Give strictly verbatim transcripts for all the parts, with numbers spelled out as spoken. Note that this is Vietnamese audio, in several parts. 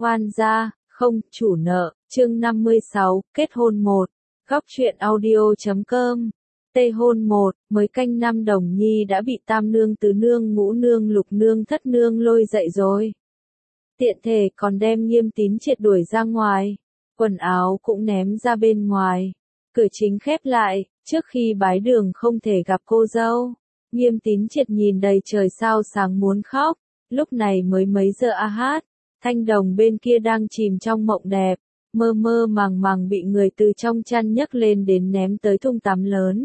Oan gia, không, chủ nợ, chương năm mươi sáu, kết hôn một. Góc truyện audio chấm com. Tê hôn một, mới canh năm Đồng Nhi đã bị tam nương tứ nương ngũ nương lục nương thất nương lôi dậy rồi. Tiện thể còn đem Nghiêm Tín triệt đuổi ra ngoài. Quần áo cũng ném ra bên ngoài. Cửa chính khép lại, trước khi bái đường không thể gặp cô dâu. Nghiêm Tín triệt nhìn đầy trời sao sáng muốn khóc. Lúc này mới mấy giờ a hát. Thanh Đồng bên kia đang chìm trong mộng đẹp, mơ mơ màng màng bị người từ trong chăn nhấc lên đến ném tới thùng tắm lớn.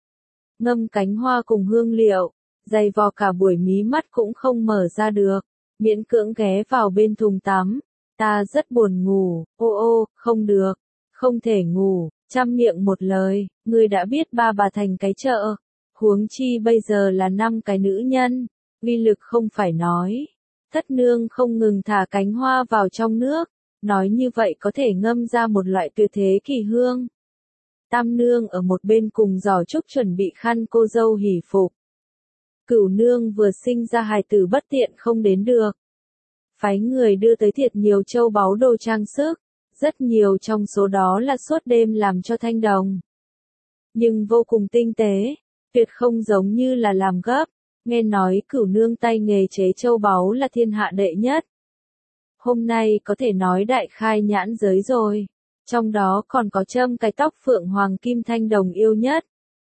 Ngâm cánh hoa cùng hương liệu, dày vò cả buổi mí mắt cũng không mở ra được, miễn cưỡng ghé vào bên thùng tắm. Ta rất buồn ngủ, ô ô, không được, không thể ngủ, chăm miệng một lời, ngươi đã biết ba bà thành cái chợ, huống chi bây giờ là năm cái nữ nhân, uy lực không phải nói. Thất nương không ngừng thả cánh hoa vào trong nước, nói như vậy có thể ngâm ra một loại tuyệt thế kỳ hương. Tam nương ở một bên cùng giỏ trúc chuẩn bị khăn cô dâu hỉ phục. Cửu nương vừa sinh ra hài tử bất tiện không đến được. Phái người đưa tới thiệt nhiều châu báu đồ trang sức, rất nhiều trong số đó là suốt đêm làm cho Thanh Đồng. Nhưng vô cùng tinh tế, tuyệt không giống như là làm gấp. Nghe nói cửu nương tay nghề chế châu báu là thiên hạ đệ nhất. Hôm nay có thể nói đại khai nhãn giới rồi. Trong đó còn có châm cái tóc phượng hoàng kim Thanh Đồng yêu nhất.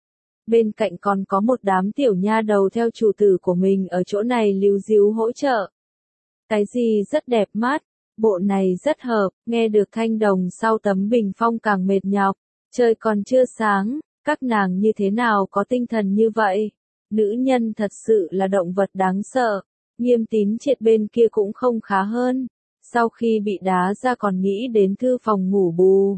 Bên cạnh còn có một đám tiểu nha đầu theo chủ tử của mình ở chỗ này líu díu hỗ trợ. Cái gì rất đẹp mắt, bộ này rất hợp, nghe được Thanh Đồng sau tấm bình phong càng mệt nhọc. Trời còn chưa sáng, các nàng như thế nào có tinh thần như vậy? Nữ nhân thật sự là động vật đáng sợ. Nghiêm Tín triệt bên kia cũng không khá hơn. Sau khi bị đá ra còn nghĩ đến thư phòng ngủ bù.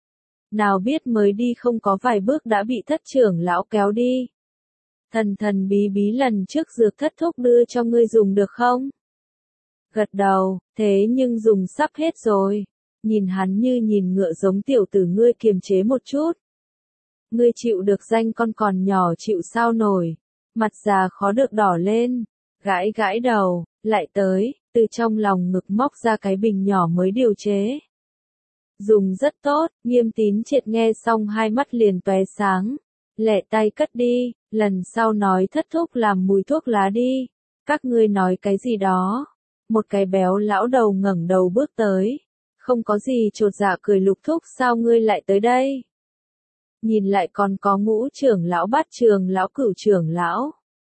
Nào biết mới đi không có vài bước đã bị thất trưởng lão kéo đi. Thần thần bí bí lần trước dược thất thúc đưa cho ngươi dùng được không? Gật đầu, thế nhưng dùng sắp hết rồi. Nhìn hắn như nhìn ngựa giống tiểu tử ngươi kiềm chế một chút. Ngươi chịu được danh con còn nhỏ chịu sao nổi. Mặt già khó được đỏ lên, gãi gãi đầu, lại tới, từ trong lòng ngực móc ra cái bình nhỏ mới điều chế. Dùng rất tốt, Nghiêm Tín triệt nghe xong hai mắt liền tóe sáng, lẹ tay cất đi, lần sau nói thất thúc làm mùi thuốc lá đi, các ngươi nói cái gì đó. Một cái béo lão đầu ngẩng đầu bước tới, không có gì chột dạ cười Lục thúc sao ngươi lại tới đây? Nhìn lại còn có ngũ trưởng lão bát trường lão cửu trưởng lão.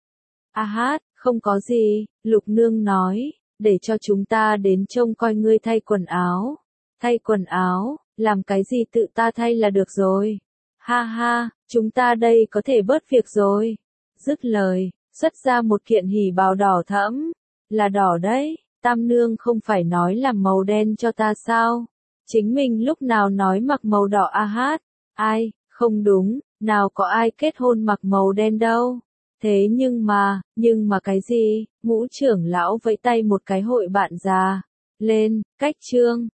A hát, không có gì, Lục nương nói, để cho chúng ta đến trông coi ngươi thay quần áo. Thay quần áo, làm cái gì tự ta thay là được rồi. Ha ha, chúng ta đây có thể bớt việc rồi. Dứt lời, xuất ra một kiện hỉ bào đỏ thẫm. Là đỏ đấy, tam nương không phải nói làm màu đen cho ta sao? Chính mình lúc nào nói mặc màu đỏ a hát? Ai? Không đúng, nào có ai kết hôn mặc màu đen đâu. Thế nhưng mà, nhưng mà cái gì? Ngũ trưởng lão vẫy tay một cái hội bạn già. Lên, cách trương.